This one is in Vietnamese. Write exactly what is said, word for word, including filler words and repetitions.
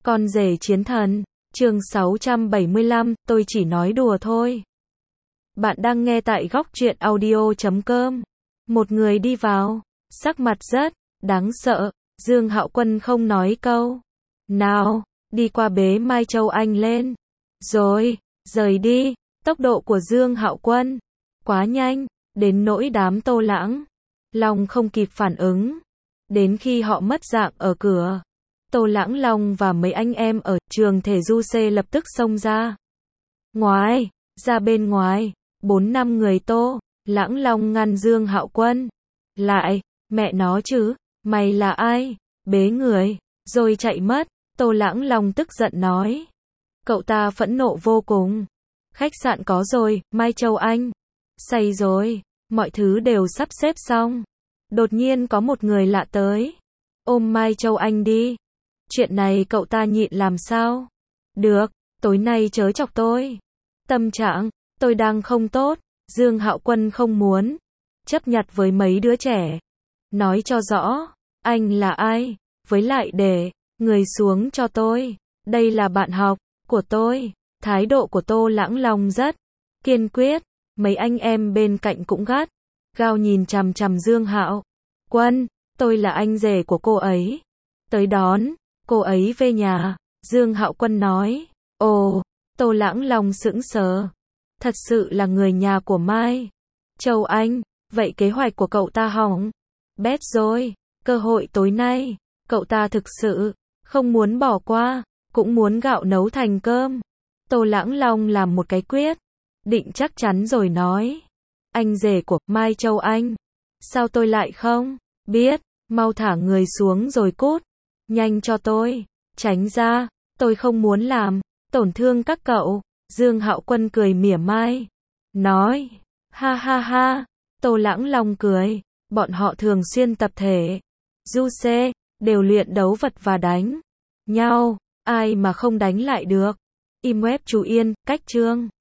Con rể chiến thần, chương sáu trăm bảy mươi lăm, tôi chỉ nói đùa thôi. Bạn đang nghe tại góc truyện audio chấm com. Một người đi vào, sắc mặt rất đáng sợ, Dương Hạo Quân không nói câu nào, đi qua bế Mai Châu Anh lên, rồi rời đi. Tốc độ của Dương Hạo Quân quá nhanh, đến nỗi đám Tô Lãng Long không kịp phản ứng. Đến khi họ mất dạng ở cửa, Tô Lãng Long và mấy anh em ở trường thể du C lập tức xông ra. Ngoài, ra bên ngoài, bốn năm người Tô Lãng Long ngăn Dương Hạo Quân lại, mẹ nó chứ, mày là ai, bế người, rồi chạy mất. Tô Lãng Long tức giận nói. Cậu ta phẫn nộ vô cùng. Khách sạn có rồi, Mai Châu Anh say rồi, mọi thứ đều sắp xếp xong. Đột nhiên có một người lạ tới, ôm Mai Châu Anh đi. Chuyện này cậu ta nhịn làm sao được, tối nay chớ chọc tôi. Tâm trạng tôi đang không tốt. Dương Hạo Quân không muốn chấp nhặt với mấy đứa trẻ. Nói cho rõ, anh là ai, với lại để người xuống cho tôi. Đây là bạn học của tôi. Thái độ của Tô Lãng Long rất kiên quyết. Mấy anh em bên cạnh cũng gắt gao nhìn chằm chằm Dương Hạo Quân. Tôi là anh rể của cô ấy, tới đón cô ấy về nhà. Dương Hạo Quân nói. Ồ, Tô Lãng Long sững sờ. Thật sự là người nhà của Mai Châu Anh, vậy kế hoạch của cậu ta hỏng bét rồi. Cơ hội tối nay, cậu ta thực sự không muốn bỏ qua, cũng muốn gạo nấu thành cơm. Tô Lãng Long làm một cái quyết định chắc chắn rồi nói. Anh rể của Mai Châu Anh, sao tôi lại không biết, mau thả người xuống rồi cút nhanh cho tôi, tránh ra, tôi không muốn làm tổn thương các cậu. Dương Hạo Quân cười mỉa mai, nói. Ha ha ha. Tô Lãng Long cười. Bọn họ thường xuyên tập thể du C, đều luyện đấu vật và đánh nhau, ai mà không đánh lại được. Im web chú Yên, cách chương.